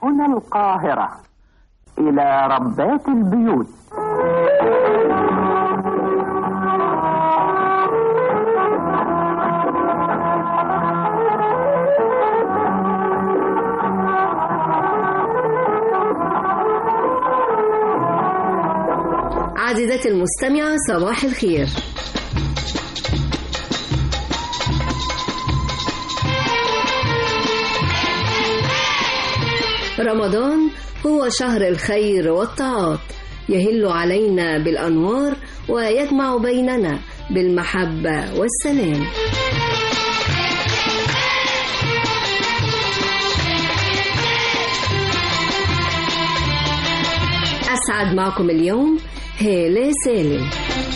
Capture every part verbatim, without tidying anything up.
هنا القاهرة، إلى ربات البيوت. عزيزتي المستمعة، صباح الخير. رمضان هو شهر الخير والطاعات، يهل علينا بالأنوار ويجمع بيننا بالمحبة والسلام. أسعد معكم اليوم هالة سالم.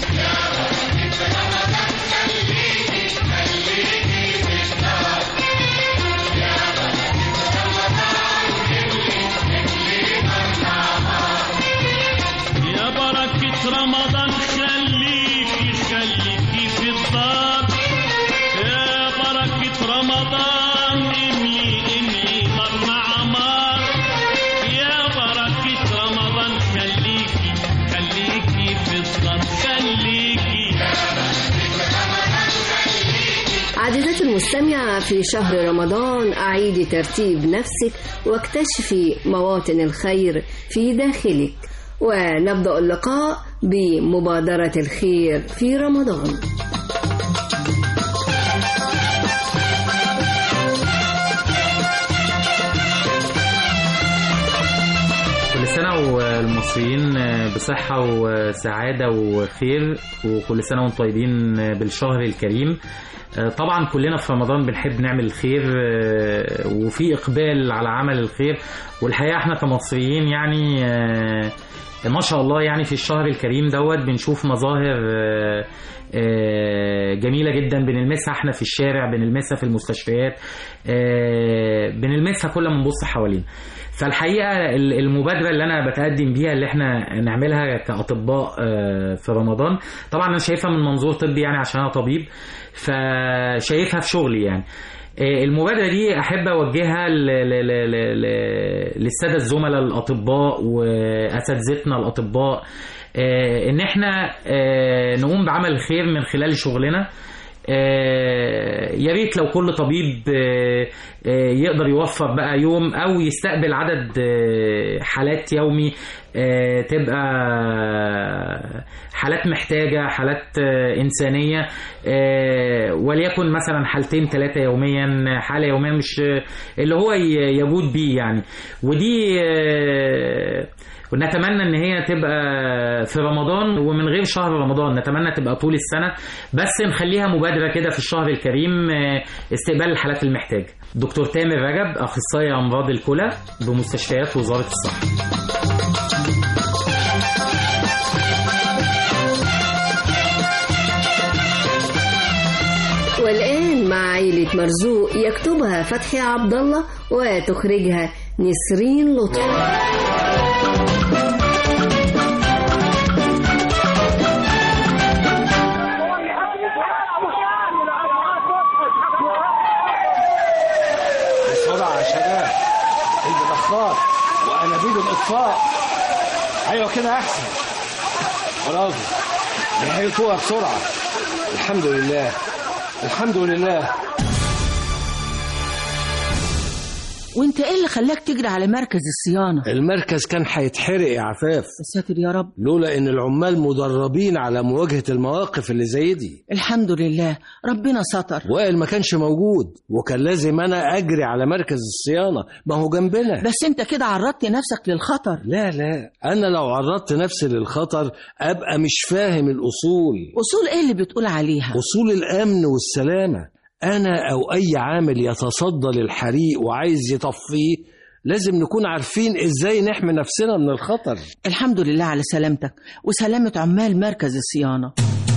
رمضان خليكي خليكي في الدار، يا بركة رمضان املي املي نار عمار، يا بركة رمضان خليكي خليكي في الدار خليكي. عزيزتي المستمعة، في شهر رمضان أعيدي ترتيب نفسك واكتشفي مواطن الخير في داخلك. ونبدأ اللقاء بمبادرة الخير في رمضان. كل سنة والمصريين بصحة وسعادة وخير، وكل سنة وانتم طيبين بالشهر الكريم. طبعا كلنا في رمضان بنحب نعمل الخير وفي إقبال على عمل الخير، والحقيقة احنا كمصريين يعني ما شاء الله يعني في الشهر الكريم دوت بنشوف مظاهر جميلة جدا، بنلمسها احنا في الشارع، بنلمسها في المستشفيات، بنلمسها كل ما نبص حوالينا. فالحقيقة المبادرة اللي أنا بتقدم بيها اللي احنا نعملها كأطباء في رمضان، طبعا أنا شايفها من منظور طبي يعني عشان أنا طبيب، فشايفها في شغلي يعني. المبادرة دي أحب أوجهها للسادة الزملاء الأطباء وأساتذتنا الأطباء، إن احنا نقوم بعمل الخير من خلال شغلنا. يا ريت لو كل طبيب يقدر يوفر بقى يوم أو يستقبل عدد حالات يومي تبقى حالات محتاجة، حالات إنسانية، وليكن مثلا حالتين ثلاثة يوميا، حالة يوميا، مش اللي هو يجود بيه يعني. ودي ونتمنى ان هي تبقى في رمضان ومن غير شهر رمضان، نتمنى تبقى طول السنة، بس نخليها مبادرة كده في الشهر الكريم استقبال الحالات المحتاجة. دكتور تامر رجب، أخصائي أمراض الكلى بمستشفيات وزارة الصحة. والآن مع عائلة مرزوق، يكتبها فتحي عبد الله وتخرجها نسرين لطفي. بسرعة يا شباب، البخار وأنابيب الإطفاء. أيوة كده أحسن، برافو، نحيطوها بسرعة. الحمد لله الحمد لله. وانت ايه اللي خلاك تجري على مركز الصيانة؟ المركز كان هيتحرق يا عفاف. ساتر يا رب. لولا ان العمال مدربين على مواجهة المواقف اللي زي دي. الحمد لله ربنا ستر. وائل ما كانش موجود وكان لازم انا اجري على مركز الصيانة، ما هو جنبنا. بس انت كده عرضت نفسك للخطر. لا لا، انا لو عرضت نفسي للخطر ابقى مش فاهم الاصول. اصول ايه اللي بتقول عليها؟ اصول الامن والسلامة. أنا أو أي عامل يتصدى للحريق وعايز يطفيه لازم نكون عارفين إزاي نحمي نفسنا من الخطر. الحمد لله على سلامتك وسلامة عمال مركز الصيانة.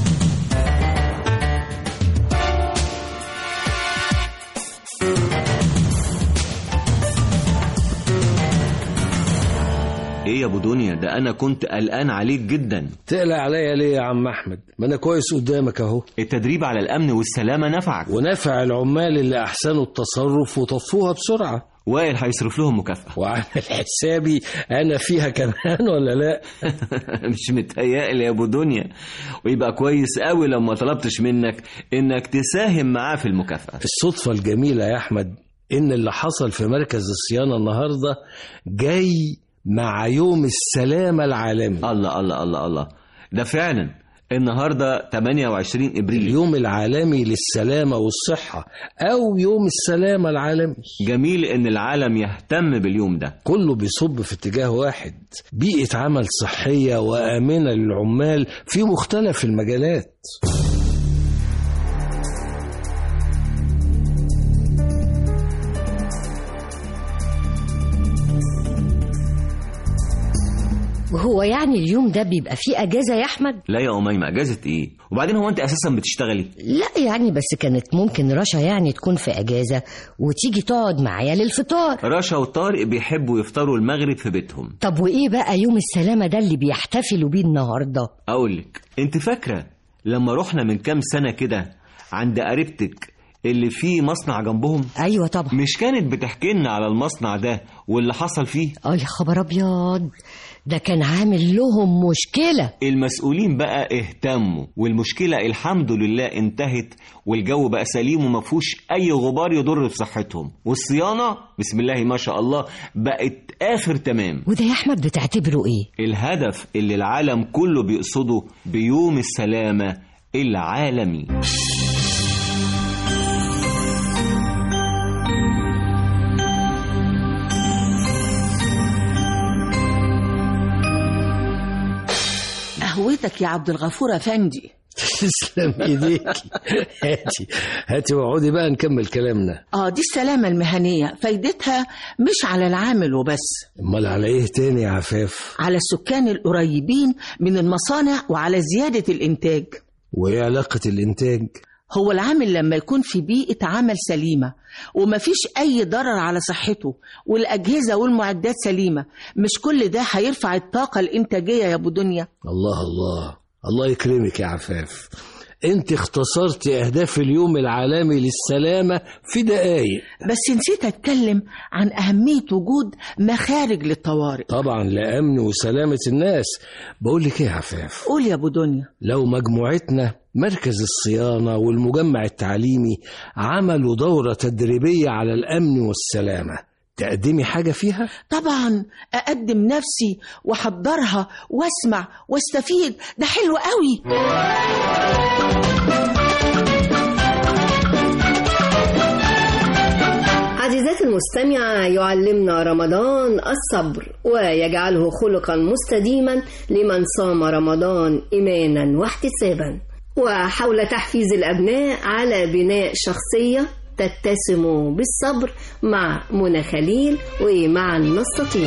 ايه يا ابو دنيا، ده انا كنت قلقان عليك جدا. تقلق عليا ليه يا عم احمد؟ ما انا كويس قدامك اهو. التدريب على الامن والسلامه نفعك ونفع العمال اللي احسنوا التصرف وطفوها بسرعه. وائل هيصرف لهم مكافأة. وعامل حسابي انا فيها كمان ولا لا؟ مش متهيألي يا ابو دنيا، ويبقى كويس قوي لو ما طلبتش منك انك تساهم معاه في المكافأة. الصدفة الجميلة يا احمد ان اللي حصل في مركز الصيانة النهاردة جاي مع يوم السلامة العالمي. الله الله الله الله، ده فعلا النهاردة ثمانية وعشرين إبريل، اليوم العالمي للسلامة والصحة أو يوم السلامة العالمي. جميل إن العالم يهتم باليوم ده. كله بيصب في اتجاه واحد، بيئة عمل صحية وآمنة للعمال في مختلف المجالات. وهو يعني اليوم ده بيبقى فيه أجازة يا أحمد؟ لا يا أميمة، أجازة إيه؟ وبعدين هو أنت أساسا بتشتغلي؟ لا يعني بس كانت ممكن رشا يعني تكون في أجازة وتيجي تقعد معايا للفطار. رشا وطارق بيحبوا يفطروا المغرب في بيتهم. طب وإيه بقى يوم السلامة ده اللي بيحتفلوا بيه النهاردة؟ أقولك، أنت فاكرة لما رحنا من كام سنة كده عند قريبتك اللي فيه مصنع جنبهم؟ أيوة طبعا. مش كانت بتحكي لنا على المصنع ده واللي حصل فيه؟ آه يا خبر أبيض، ده كان عامل لهم مشكلة. المسؤولين بقى اهتموا والمشكلة الحمد لله انتهت، والجو بقى سليم ومفهوش أي غبار يضر في صحتهم، والصيانة بسم الله ما شاء الله بقت آخر تمام. وده يا أحمد بتعتبره إيه؟ الهدف اللي العالم كله بيقصده بيوم السلامة العالمي. قهوتك يا عبد الغفور افندي. تسلم ايديكي. هاتي هاتي واقعدي بقى نكمل كلامنا. اه دي السلامة المهنية فايدتها مش على العامل وبس، امال على ايه تاني يا عفاف؟ على السكان القريبين من المصانع وعلى زيادة الانتاج. وايه علاقة الانتاج؟ هو العامل لما يكون في بيئة عمل سليمة ومفيش أي ضرر على صحته والأجهزة والمعدات سليمة، مش كل ده هيرفع الطاقة الإنتاجية يا أبو دنيا؟ الله الله الله يكرمك يا عفاف، انت اختصرت أهداف اليوم العالمي للسلامة في دقايق. بس نسيت أتكلم عن أهمية وجود مخارج للطوارئ. طبعا لأمن وسلامة الناس. بقول لك ايه يا عفاف؟ قول يا أبو دنيا. لو مجموعتنا مركز الصيانة والمجمع التعليمي عملوا دورة تدريبية على الأمن والسلامة، تقدمي حاجة فيها؟ طبعا أقدم نفسي وحضرها واسمع واستفيد، ده حلو قوي. عزيزاتي المستمعة، يعلمنا رمضان الصبر ويجعله خلقا مستديما لمن صام رمضان إيمانا واحتسابا، وحول تحفيز الأبناء على بناء شخصية تتسم بالصبر مع منى خليل ومعا نستطيع.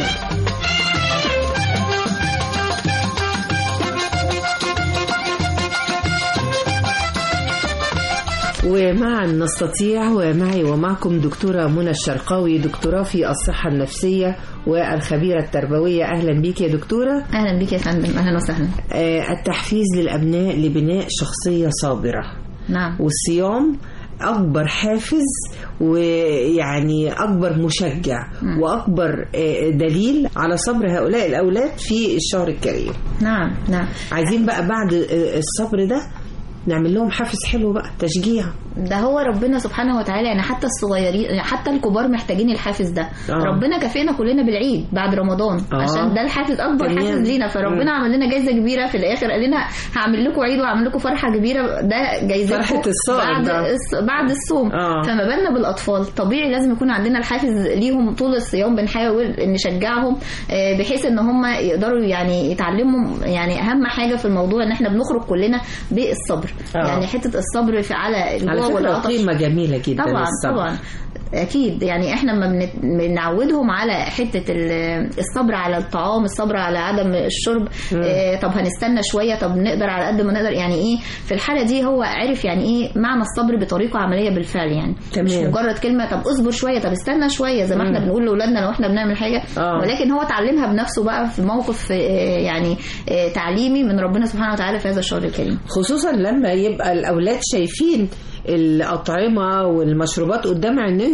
ومعا نستطيع، ومعي ومعكم دكتورة منى الشرقاوي، دكتوراه في الصحة النفسية والخبيرة التربوية. أهلا بيك يا دكتورة. أهلا بيك يا فندم، أهلا وسهلا. آه التحفيز للأبناء لبناء شخصية صابرة. نعم. والصيام أكبر حافز ويعني أكبر مشجع م. وأكبر دليل على صبر هؤلاء الأولاد في الشهر الكريم. نعم نعم. عايزين بقى بعد الصبر ده نعمل لهم حافز حلو بقى، تشجيع. ده هو ربنا سبحانه وتعالى، يعني حتى الصغيرين حتى الكبار محتاجين الحافز ده. آه. ربنا كفينا كلنا بالعيد بعد رمضان. آه. عشان ده الحافز اكبر تمام. حافز لينا، فربنا عمل لنا جايزه كبيره في الاخر، قال لنا هعمل لكم عيد وهعمل لكم فرحه كبيره، ده جايزتكم فرحه الصوم بعد الص... بعد الصوم. آه. فما بالنا بالاطفال، طبيعي لازم يكون عندنا الحافز ليهم طول الصيام، بنحاول نشجعهم بحيث ان هم يقدروا يعني يتعلموا يعني اهم حاجه في الموضوع ان احنا بنخرج كلنا بالصبر. آه. يعني حته الصبر في على الجوع والعطش قيمة جميلة جدا. طبعا الصبر. طبعا اكيد، يعني احنا لما بنعودهم على حته الصبر على الطعام، الصبر على عدم الشرب، اه طب هنستنى شويه، طب نقدر على قد ما نقدر، يعني ايه في الحاله دي هو عرف يعني ايه معنى الصبر بطريقه عمليه بالفعل، يعني تمام. مش مجرد كلمه طب اصبر شويه، طب استنى شويه زي ما احنا بنقول لاولادنا لو احنا بنعمل حاجه. آه. ولكن هو اتعلمها بنفسه بقى في موقف اه يعني اه تعليمي من ربنا سبحانه وتعالى في هذا الشهر الكريم، خصوصا لما يبقى الاولاد شايفين الأطعمة والمشروبات قدام عينيهم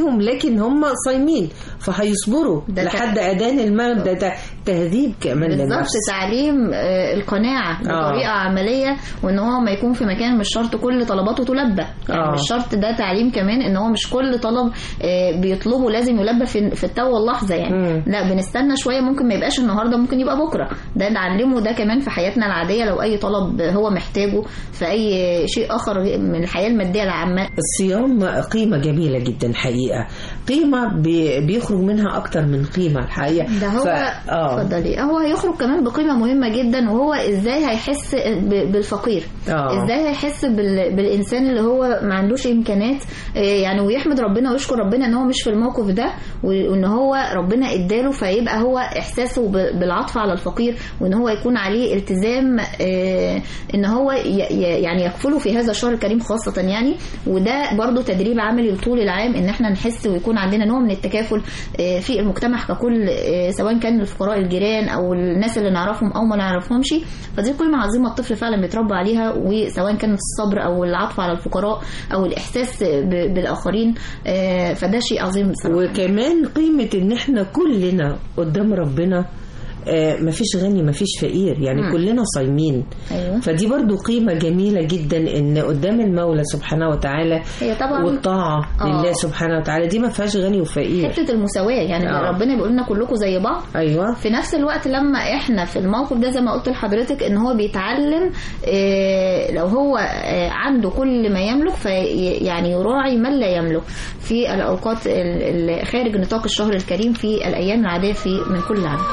عليهم لكن هم صايمين فهيصبروا لحد اذان المغرب. ده تهذيب كمان للنفس، بالظبط تعليم القناعه بطريقه آه. عمليه، وان هو ما يكون في مكان مش شرط كل طلباته تلبى يعني آه. مش شرط. ده تعليم كمان ان هو مش كل طلب بيطلبه لازم يلبى في في التو واللحظه يعني م. لا بنستنى شويه، ممكن ما يبقاش النهارده ممكن يبقى بكره. ده نعلمه ده كمان في حياتنا العاديه، لو اي طلب هو محتاجه في اي شيء اخر من الحياه الماديه العامه. الصيام قيمه جميله جدا حقيقه، قيمه بيخرج منها اكتر من قيمه الحقيقه. ده هو اتفضلي. هو هيخرج كمان بقيمه مهمه جدا، وهو ازاي هيحس بالفقير آه. ازاي هيحس بالانسان اللي هو ما عندوش امكانات يعني، ويحمد ربنا ويشكر ربنا ان هو مش في الموقف ده، وان هو ربنا اداله، فيبقى هو احساسه بالعطف على الفقير، وان هو يكون عليه التزام ان هو يعني يكفله في هذا الشهر الكريم خاصه يعني. وده برضو تدريب عملي طول العام، ان احنا نحس ويكون عندنا نوع من التكافل في المجتمع ككل، سواء كان الفقراء الجيران او الناس اللي نعرفهم او ما نعرفهمش. فدي قيمه عظيمه الطفل فعلا بيتربى عليها، وسواء كان الصبر او العطف على الفقراء او الاحساس بالاخرين، فده شيء عظيم بصراحه. وكمان قيمه ان احنا كلنا قدام ربنا آه مفيش غني مفيش فقير يعني م. كلنا صايمين. أيوة. فدي برضو قيمة جميلة جدا ان قدام المولى سبحانه وتعالى هي طبعا والطاعة آه. لله سبحانه وتعالى دي ما فيهاش غني وفقير، حتة المساواة يعني آه. ربنا بيقول لنا كلكم زي بعض. أيوة. في نفس الوقت لما احنا في الموقف ده زي ما قلت لحضرتك ان هو بيتعلم آه لو هو آه عنده كل ما يملك في يعني يراعي من لا يملك في الأوقات خارج نطاق الشهر الكريم في الأيام العادية في من كل عام.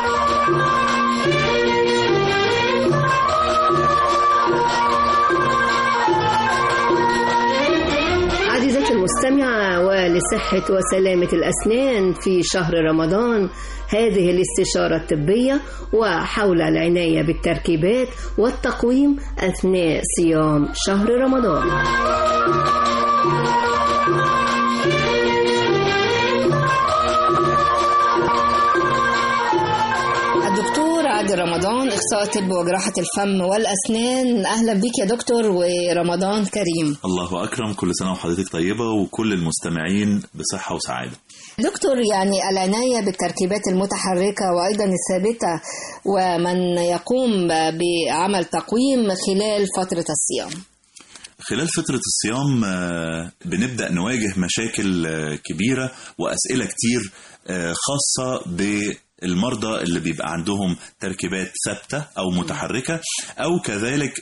عزيزتي المستمعة، ولصحة وسلامة الأسنان في شهر رمضان هذه الاستشارة الطبية وحول العناية بالتركيبات والتقويم أثناء صيام شهر رمضان. عادل رمضان، اخصائي طب وجراحه الفم والاسنان. اهلا بيك يا دكتور ورمضان كريم. الله اكرم، كل سنه وحضرتك طيبه وكل المستمعين بصحه وسعاده. دكتور، يعني العنايه بالتركيبات المتحركه وايضا الثابته ومن يقوم بعمل تقويم خلال فتره الصيام. خلال فترة الصيام بنبدأ نواجه مشاكل كبيرة وأسئلة كتير خاصة بالمرضى اللي بيبقى عندهم تركيبات ثابتة أو متحركة، أو كذلك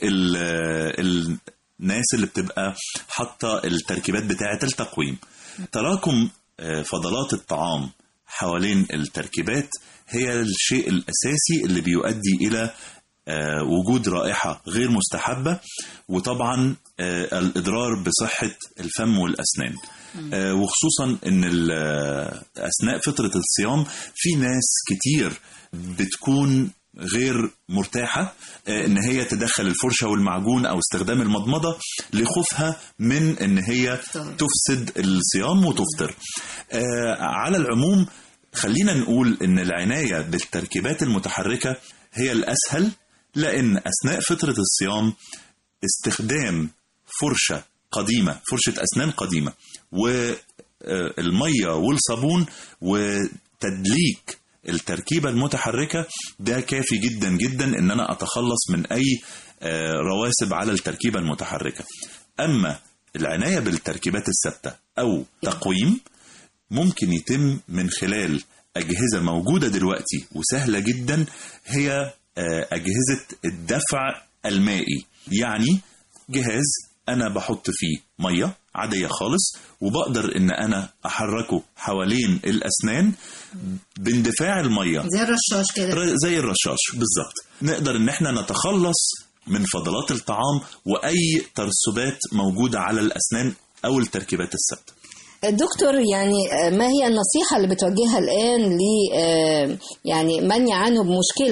الناس اللي بتبقى حاطة التركيبات بتاعة التقويم. تراكم فضلات الطعام حوالين التركيبات هي الشيء الأساسي اللي بيؤدي إلى وجود رائحة غير مستحبة، وطبعا الإضرار بصحة الفم والأسنان. وخصوصا أن أثناء فترة الصيام في ناس كتير بتكون غير مرتاحة ان هي تدخل الفرشة والمعجون او استخدام المضمضة لخوفها من ان هي تفسد الصيام وتفطر. على العموم خلينا نقول ان العناية بالتركيبات المتحركة هي الأسهل، لأن أثناء فترة الصيام استخدام فرشة قديمة، فرشة أسنان قديمة، والمية والصابون وتدليك التركيبة المتحركة ده كافي جدا جدا إن أنا أتخلص من أي رواسب على التركيبة المتحركة. أما العناية بالتركيبات الثابتة أو تقويم ممكن يتم من خلال أجهزة موجودة دلوقتي وسهلة جدا، هي أجهزة الدفع المائي. يعني جهاز أنا بحط فيه مية عادية خالص وبقدر إن أنا أحركه حوالين الأسنان باندفاع المية، زي الرشاش كده، زي الرشاش بالظبط. نقدر إن احنا نتخلص من فضلات الطعام وأي ترسبات موجودة على الأسنان أو التركيبات الثابتة. دكتور، يعني ما هي النصيحة اللي بتوجهها الآن ل يعني من يعانوا بمشكلة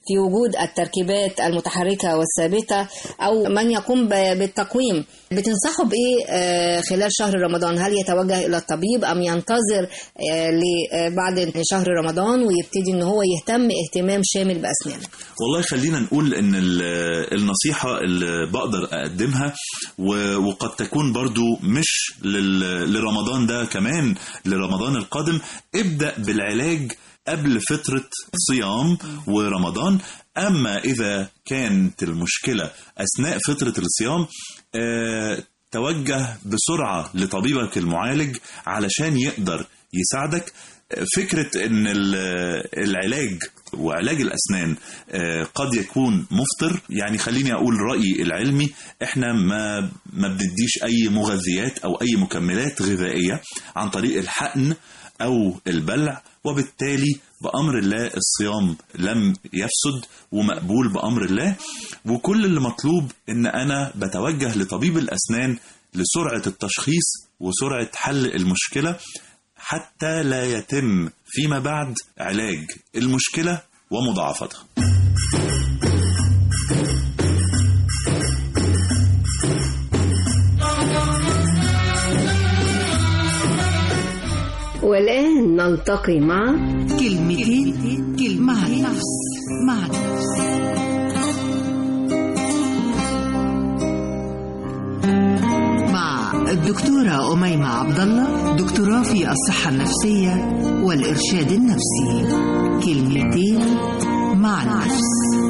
في وجود التركيبات المتحركة والثابتة أو من يقوم بالتقويم، بتنصحوا بإيه خلال شهر رمضان؟ هل يتوجه إلى الطبيب أم ينتظر بعد شهر رمضان ويبتدي إن هو يهتم اهتمام شامل بأسنانه؟ والله خلينا نقول إن النصيحة اللي بقدر أقدمها وقد تكون برضو مش لرمضان ده، كمان لرمضان القادم، ابدأ بالعلاج قبل فترة صيام ورمضان. أما إذا كانت المشكلة أثناء فترة الصيام اه توجه بسرعة لطبيبك المعالج علشان يقدر يساعدك. فكرة أن العلاج وعلاج الأسنان قد يكون مفطر، يعني خليني أقول رأيي العلمي، إحنا ما ما بنديش أي مغذيات أو أي مكملات غذائية عن طريق الحقن أو البلع، وبالتالي بأمر الله الصيام لم يفسد ومقبول بأمر الله. وكل اللي مطلوب إن أنا بتوجه لطبيب الأسنان لسرعة التشخيص وسرعة حل المشكلة حتى لا يتم فيما بعد علاج المشكلة ومضاعفتها. والآن نلتقي مع كلمتين كلمة مع النفس مع النفس مع الدكتورة أميمة عبد الله، دكتوراه في الصحة النفسية والإرشاد النفسي. كلمتين مع النفس.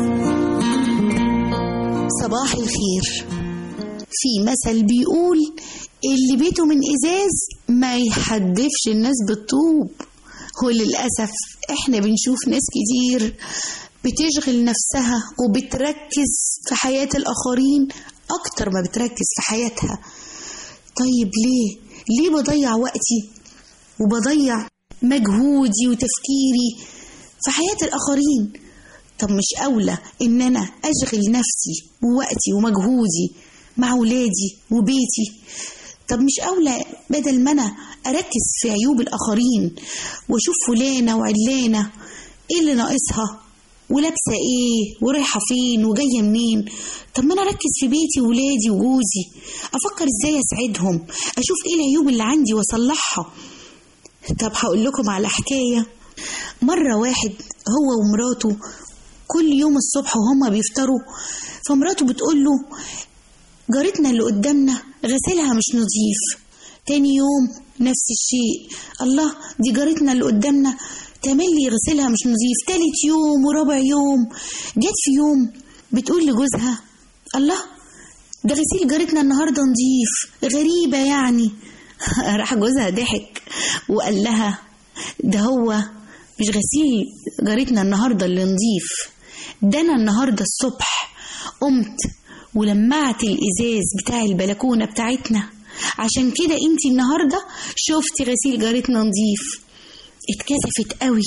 صباح الخير. في مثل بيقول اللي بيته من إزاز ما يحدفش الناس بالطوب. هو للأسف احنا بنشوف ناس كتير بتشغل نفسها وبتركز في حياة الآخرين أكتر ما بتركز في حياتها. طيب ليه؟ ليه بضيع وقتي وبضيع مجهودي وتفكيري في حياة الآخرين؟ طب مش أولى إن أنا أشغل نفسي ووقتي ومجهودي مع ولادي وبيتي؟ طب مش أولى بدل ما أنا أركز في عيوب الآخرين وأشوف فلانة وعلانة إيه اللي ناقصها ولابسة إيه ورايحة فين وجاية منين؟ طب ما أنا أركز في بيتي وولادي وجوزي، أفكر إزاي أسعدهم، أشوف إيه العيوب اللي عندي وأصلحها. طب هقول لكم على حكاية. مرة واحد هو ومراته كل يوم الصبح وهما بيفطروا، فمراته بتقول له جارتنا اللي قدامنا غسلها مش نظيف. تاني يوم نفس الشيء، الله دي جارتنا اللي قدامنا تملي غسلها مش نظيف. تالت يوم ورابع يوم، جت في يوم بتقول لجوزها الله ده غسيل جارتنا النهارده نظيف، غريبة يعني. راح جوزها ضحك وقال لها ده هو مش غسيل جارتنا النهارده اللي نظيف، ده انا النهارده الصبح قمت ولمعت الإزاز بتاع البلكونة بتاعتنا، عشان كده انتي النهاردة شفتي غسيل جارتنا نظيف. اتكسفت قوي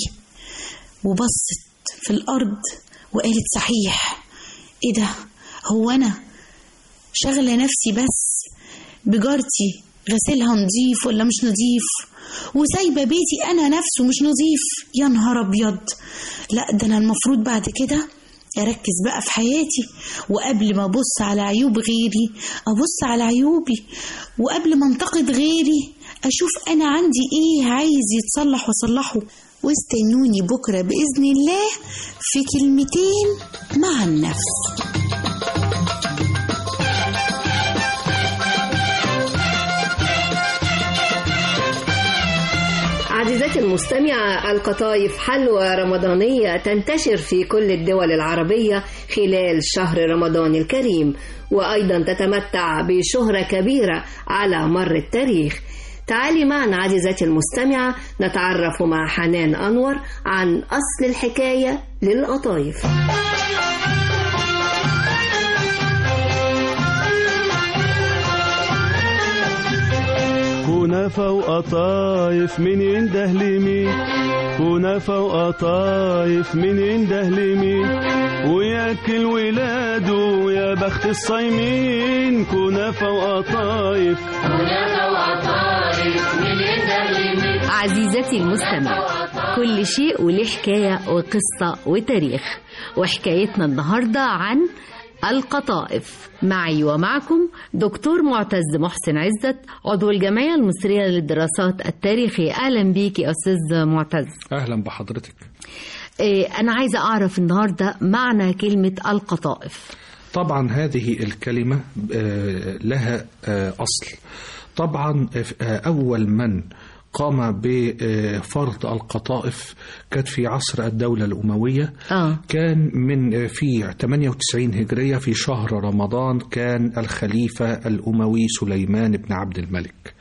وبصت في الأرض وقالت صحيح، ايه ده؟ هو أنا شغلة نفسي بس بجارتي غسيلها نظيف ولا مش نظيف، وسايبة بيتي أنا نفسه مش نظيف؟ يا نهار أبيض. لا ده أنا المفروض بعد كده أركز بقى في حياتي، وقبل ما أبص على عيوب غيري أبص على عيوبي، وقبل ما انتقد غيري أشوف أنا عندي إيه عايز يتصلح وصلحه. واستنوني بكرة بإذن الله في كلمتين مع النفس. عزيزاتي المستمعة، القطايف حلوى رمضانية تنتشر في كل الدول العربية خلال شهر رمضان الكريم، وأيضا تتمتع بشهرة كبيرة على مر التاريخ. تعالي معنا عزيزاتي المستمعة نتعرف مع حنان أنور عن أصل الحكاية للقطايف. كنافة وقطايف من ينده لمين، كنافة وقطايف من ينده لمين، وياكل ولاده يا بخت الصايمين. كنافة وقطايف، كنافة وقطايف من ينده لمين، عزيزتي المستمع، كل شيء وله حكاية وقصة وتاريخ، وحكايتنا النهاردة عن القطائف. معي ومعكم دكتور معتز محسن عزت، عضو الجمعية المصرية للدراسات التاريخية. أهلا بيك يا أستاذ معتز. أهلا بحضرتك. أنا عايزة أعرف النهاردة معنى كلمة القطائف. طبعا هذه الكلمة لها أصل. طبعا أول من قام بفرض القطائف كانت في عصر الدولة الأموية. آه. كان من في ثمانية وتسعين هجرية في شهر رمضان كان الخليفة الأموي سليمان بن عبد الملك.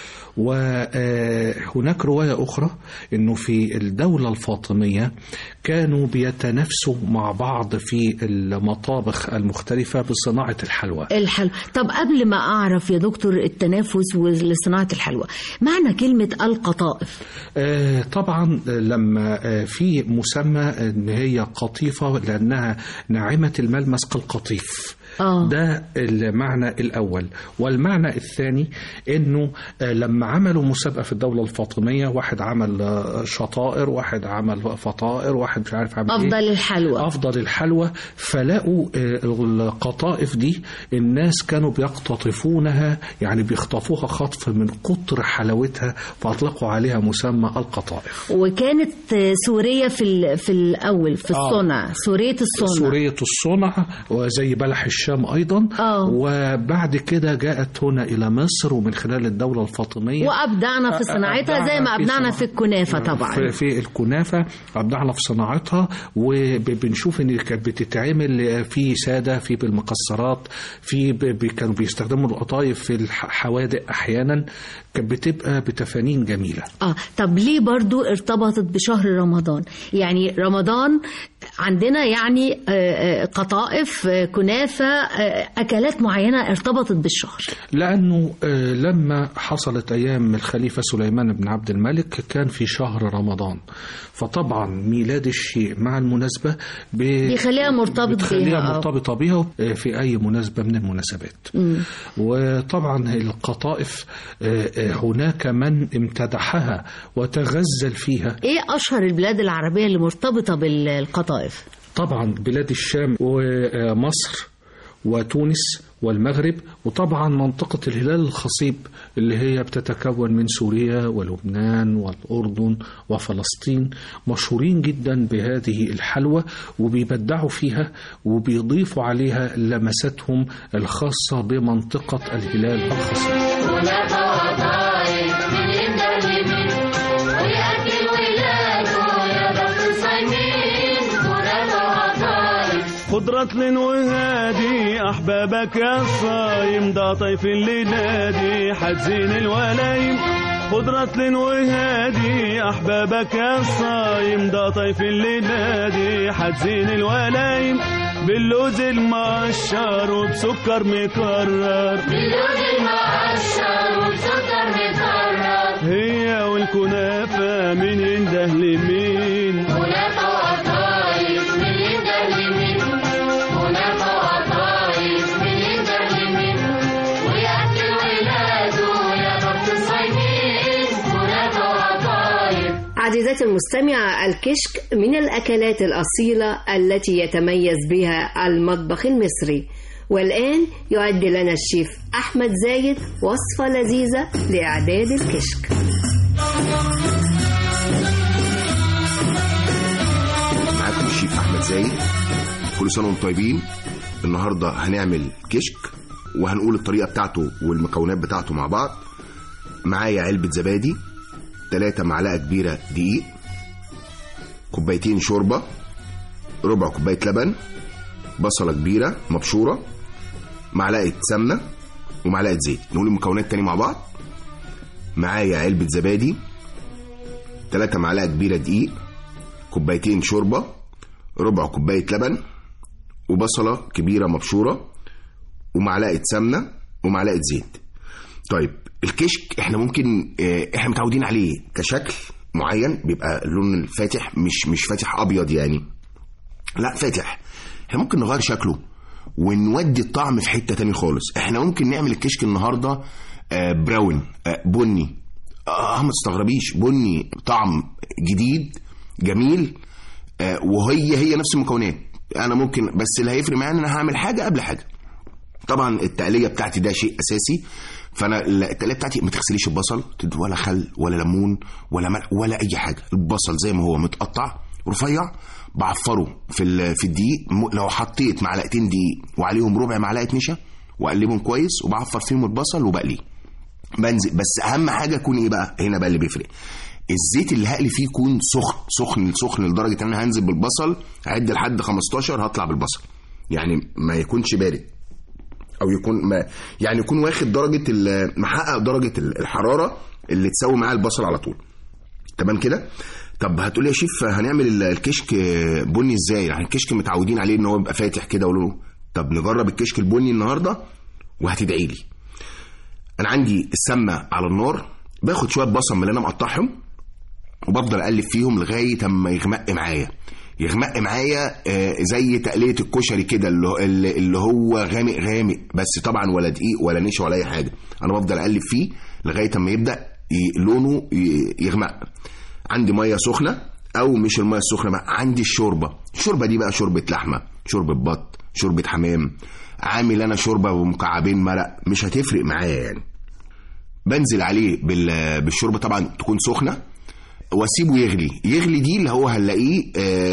وهناك رواية أخرى أنه في الدولة الفاطمية كانوا بيتنافسوا مع بعض في المطابخ المختلفة بصناعة الحلوى. الحلوى. طب قبل ما أعرف يا دكتور التنافس لصناعة الحلوى، معنى كلمة القطائف؟ آه طبعا لما في مسمى أن هي قطيفة لأنها ناعمة الملمس كالقطيف. آه. ده المعنى الأول. والمعنى الثاني أنه لما عملوا مسابقة في الدولة الفاطمية، واحد عمل شطائر، واحد عمل فطائر، واحد مش عارف عمل أفضل إيه؟ الحلوى. أفضل الحلوى. فلقوا القطائف دي الناس كانوا بيقتطفونها، يعني بيخطفوها خطف من كتر حلاوتها، فأطلقوا عليها مسمى القطائف. وكانت سورية في في الأول في الصنع. آه. سورية الصنع. سورية الصنع وزي بلح الشام أيضا. أوه. وبعد كده جاءت هنا إلى مصر ومن خلال الدولة الفاطمية وأبدعنا في صناعتها زي ما أبدعنا في, في الكنافة. طبعا في, في الكنافة أبدعنا في صناعتها، وبنشوف إن كانت بتتعمل في سادة، في بالمكسرات، في كانوا بيستخدموا القطايف في الحوادق أحيانا، كانت بتبقى بتفانين جميلة. آه طب ليه برضو ارتبطت بشهر رمضان؟ يعني رمضان عندنا يعني قطائف، كنافة، أكلات معينة ارتبطت بالشهر. لأنه لما حصلت أيام الخليفة سليمان بن عبد الملك كان في شهر رمضان، فطبعا ميلاد الشيء مع المناسبة بيخليها مرتبط بيها مرتبطة بيها في أي مناسبة من المناسبات. م. وطبعا القطائف هناك من امتدحها وتغزل فيها. إيه أشهر البلاد العربية اللي مرتبطة بالقطائف؟ طبعا بلاد الشام ومصر وتونس والمغرب، وطبعا منطقة الهلال الخصيب اللي هي بتتكون من سوريا ولبنان والأردن وفلسطين، مشهورين جدا بهذه الحلوى وبيبدعوا فيها وبيضيفوا عليها لمساتهم الخاصة بمنطقة الهلال الخصيب. خضرة وهادي أحبابك يا صايم، ده طيف اللي نادي حتزين الولايم. خضرة وهادي أحبابك يا صايم، ده طيف اللي نادي حتزين الولايم. باللوز المقشر وبسكر مكرر، باللوز المقشر وبسكر مكرر، هي والكنافة من ينده لمين؟ كنافة وقطايف من ينده لمين؟ كنافة وقطايف من ينده لمين؟ ويأكل ولاده يا بخت الصايمين، كنافة وقطايف. عزيزتي المستمعة، الكشك من الأكلات الأصيلة التي يتميز بها المطبخ المصري. والآن يعد لنا الشيف أحمد زايد وصفة لذيذة لإعداد الكشك. معاكم الشيف أحمد زايد، كل سنة وانتم طيبين. النهاردة هنعمل كشك وهنقول الطريقة بتاعته والمكونات بتاعته مع بعض. معايا علبة زبادي، ثلاثة معلقة كبيرة دقيق، كوبايتين شوربة، ربع كوباية لبن، بصلة كبيرة مبشورة، معلقة سمنة ومعلقة زيت. نقول المكونات تاني مع بعض. معايا علبة زبادي، ثلاثة معلقة كبيرة دقيق، كوبايتين شوربة، ربع كوباية لبن، وبصلة كبيرة مبشورة، ومعلقة سمنة ومعلقة زيت. طيب الكشك احنا ممكن اه احنا متعودين عليه كشكل معين، بيبقى اللون الفاتح، مش مش فاتح ابيض يعني، لا فاتح. احنا ممكن نغير شكله ونودي الطعم في حتة تاني خالص. احنا ممكن نعمل الكشك النهاردة اه براون، اه بني، اه ما تستغربيش، بني طعم جديد جميل، آه وهي هي نفس المكونات. انا ممكن بس اللي هيفرق معايا ان انا هعمل حاجه قبل حاجه. طبعا التقليه بتاعتي ده شيء اساسي، فانا التقليه بتاعتي ما تغسليش البصل ولا خل ولا ليمون ولا ملح ولا اي حاجه. البصل زي ما هو متقطع رفيع بعفره في في الدقيق. لو حطيت معلقتين دقيق وعليهم ربع معلقه نشا واقلبهم كويس وبعفر فيهم البصل وبقليه بنزل. بس اهم حاجه يكون ايه بقى، هنا بقى اللي بيفرق، الزيت اللي هقلي فيه يكون سخن سخن سخن لدرجه ان انا هنزل بالبصل اعد لحد خمستاشر هطلع بالبصل، يعني ما يكونش بارد او يكون ما يعني يكون واخد درجه محقق درجه الحراره اللي تساوي معاه البصل على طول. تمام كده. طب هتقولي يا شيف هنعمل الكشك بني ازاي؟ يعني الكشك متعودين عليه ان هو يبقى فاتح كده ولونه. طب نجرب الكشك البني النهارده وهتدعي لي. انا عندي السمنه على النار، باخد شويه بصل من اللي انا مقطعهم وبفضل اقلب فيهم لغايه اما يغمق معايا يغمق معايا زي تقليه الكشري كده اللي اللي هو غامق غامق، بس طبعا ولا دقيق ولا نشا ولا اي حاجه. انا بفضل اقلب فيه لغايه اما يبدا لونه يغمق. عندي ميه سخنه او مش الميه السخنه بقى، عندي الشوربه. الشوربه دي بقى شوربه لحمه، شوربه بط، شوربه حمام، عامل انا شوربه ومكعبين مرق، مش هتفرق معايا يعني. بنزل عليه بالشوربه طبعا تكون سخنه واسيبه يغلي. يغلي دي اللي هو هنلاقيه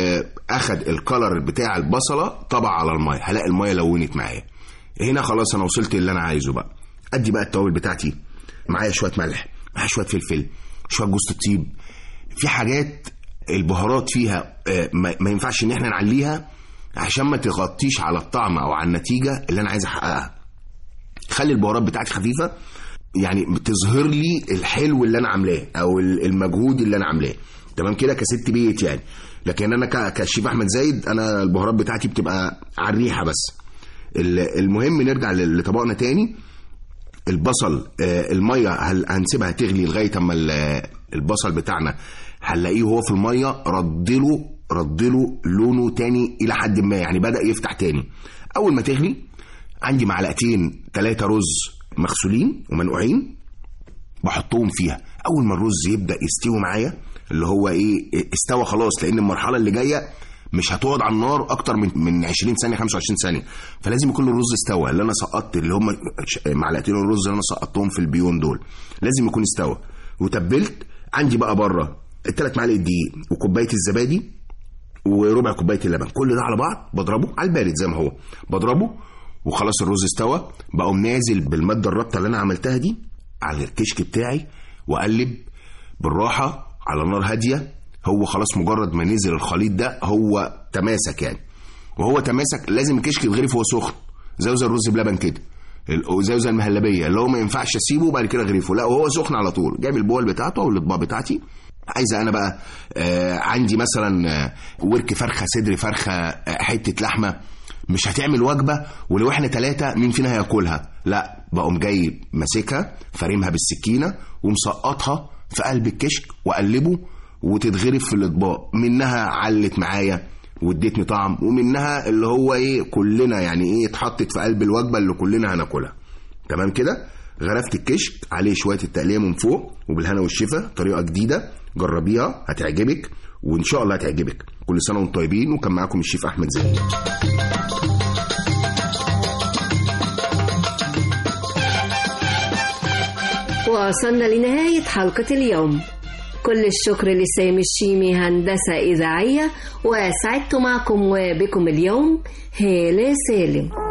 اخد الكلر بتاع البصله طبع على الميه، هلاقي الميه لونت معايا. هنا خلاص انا وصلت اللي انا عايزه بقى. ادي بقى التوابل بتاعتي، معايا شويه ملح، معايا شويه فلفل، شويه جوز الطيب. في حاجات البهارات فيها ما ينفعش ان احنا نعليها عشان ما تغطيش على الطعم او على النتيجه اللي انا عايز احققها. خلي البهارات بتاعتي خفيفه، يعني بتظهر لي الحلو اللي انا عاملاه او المجهود اللي انا عاملاه. تمام كده كست بيت يعني. لكن انا كشيف احمد زايد انا البهارات بتاعتي بتبقى على الريحه بس. المهم نرجع لطبقنا تاني. البصل الميه هنسيبها تغلي لغايه اما البصل بتاعنا هنلاقيه وهو في الميه ردله ردله لونه تاني الى حد ما، يعني بدا يفتح تاني. اول ما تغلي عندي معلقتين ثلاثه رز مغسولين ومنقوعين بحطهم فيها. اول ما الرز يبدا يستوي معايا اللي هو ايه استوى خلاص، لان المرحله اللي جايه مش هتقعد على النار اكتر من من عشرين ثانيه خمسة وعشرين ثانيه، فلازم يكون الرز استوى. اللي انا سقطت اللي هم معلقتين الرز اللي انا سقطتهم في البيون دول لازم يكون استوى. وتبلت عندي بقى بره الثلاث معالق دقيق وكوبايه الزبادي وربع كوبايه اللبن، كل ده على بعض بضربه على البارد زي ما هو بضربه وخلاص الرز استوى. بقوم نازل بالماده الرابطه اللي انا عملتها دي على الكشك بتاعي واقلب بالراحه على نار هاديه. هو خلاص مجرد ما نزل الخليط ده هو تماسك يعني، وهو تماسك لازم الكشك يتغرف وهو سخن زي زي الرز بلبن كده، زي زي المهلبيه اللي هو ما ينفعش اسيبه وبعد كده اغرفه، لا وهو سخن على طول. جايب البول بتاعته او الاطباق بتاعتي. عايزه انا بقى آه عندي مثلا آه ورك فرخه، صدر فرخه، آه حته لحمه، مش هتعمل وجبه ولو احنا ثلاثه مين فينا هياكلها، لا بقوم جايب ماسكها فارمها بالسكينه ومسقطها في قلب الكشك واقلبه وتتغرف في الاطباق. منها علت معايا وادتني طعم، ومنها اللي هو ايه كلنا يعني ايه اتحطت في قلب الوجبه اللي كلنا هناكلها. تمام كده. غرفت الكشك عليه شويه التقليه من فوق وبالهنا والشفا. طريقه جديده جربيها هتعجبك وان شاء الله هتعجبك. كل سنه وانتم طيبين، وكان معاكم الشيف احمد زايد. وصلنا لنهاية حلقة اليوم. كل الشكر لسامي الشيمي هندسة إذاعية، وسعدت معكم وبكم اليوم هالة سالم.